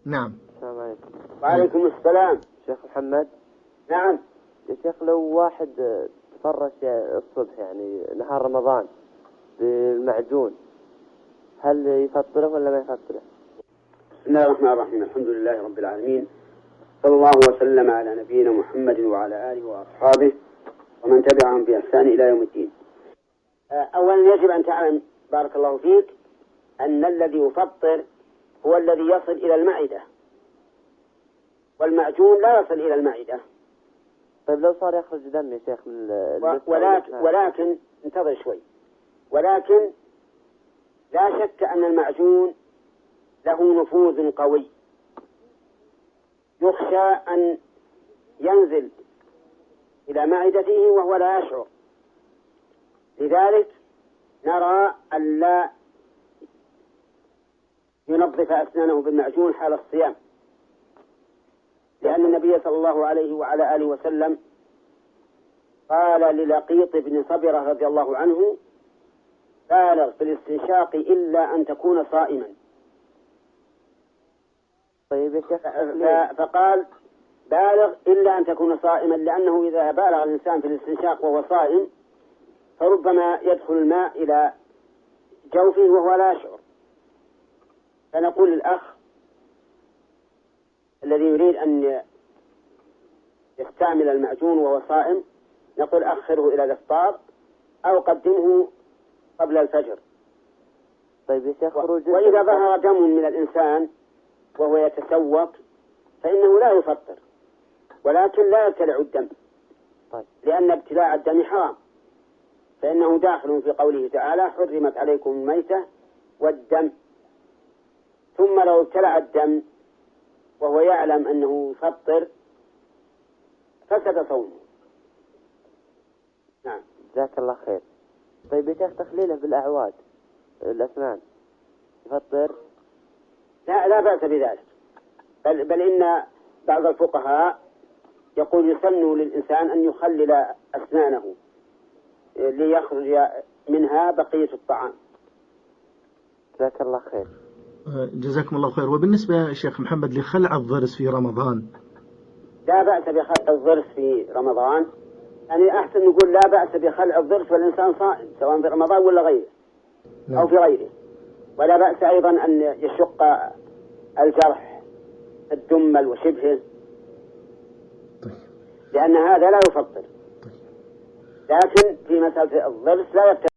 نعم. السلام عليكم. وعليكم السلام. شيخ محمد. نعم يا شيخ، لو واحد تفرش الصبح يعني نهار رمضان بالمعجون، هل يفطره ولا ما يفطره؟ بسم الله الرحمن الرحيم. الحمد لله رب العالمين، صلى الله وسلم على نبينا محمد وعلى آله وأصحابه ومن تبعهم بإحسان إلى يوم الدين. أولا يجب أن تعلم بارك الله فيك أن الذي يفطر هو الذي يصل إلى المعدة، والمعجون لا يصل إلى المعدة. طيب لو صار يخرج دم يا شيخ من ولكن انتظر شوي. ولكن لا شك أن المعجون له نفوذ قوي، يخشى أن ينزل إلى معدته وهو لا يشعر. لذلك نرى أن لا ينظف أسنانه بالمعجون حال الصيام، لأن النبي صلى الله عليه وعلى آله وسلم قال للقيط بن صبرة رضي الله عنه: بالغ في الاستنشاق إلا أن تكون صائما. طيب يا شيخ، فقال بالغ إلا أن تكون صائما، لأنه إذا بالغ الإنسان في الاستنشاق وهو صائم فربما يدخل الماء إلى جوفه وهو لا يشعر. فنقول للأخ الذي يريد أن يستعمل المعجون وهو صائم، نقول أخره إلى الإفطار أو قدمه قبل الفجر. طيب يا شيخ، وإذا ظهر دم من الإنسان وهو يتسوق فإنه لا يفطر، ولكن لا يبتلع الدم. طيب. لأن ابتلاع الدم حرام، فإنه داخل في قوله تعالى: حرمت عليكم الميتة والدم. ثم لو ابتلع الدم وهو يعلم أنه يفطر فسد صومه. نعم. جزاك الله خير. طيب يا شيخ، تخليله بالأعواد الأسنان يفطر؟ لا بأس بذلك، بل إن بعض الفقهاء يقول يسن للإنسان أن يخلل أسنانه ليخرج منها بقية الطعام. جزاك الله خير. جزاكم الله خير. وبالنسبة يا شيخ محمد لخلع الضرس في رمضان؟ لا بأس بخلع الضرس في رمضان، يعني أحسن نقول لا بأس بخلع الضرس والإنسان صائم، سواء في رمضان ولا غيره. نعم. أو في غيره. ولا بأس أيضا أن يشق الجرح الدمل وشبهه. طيب. لأن هذا لا يفطر. لكن في مسألة الضرس لا يفتر.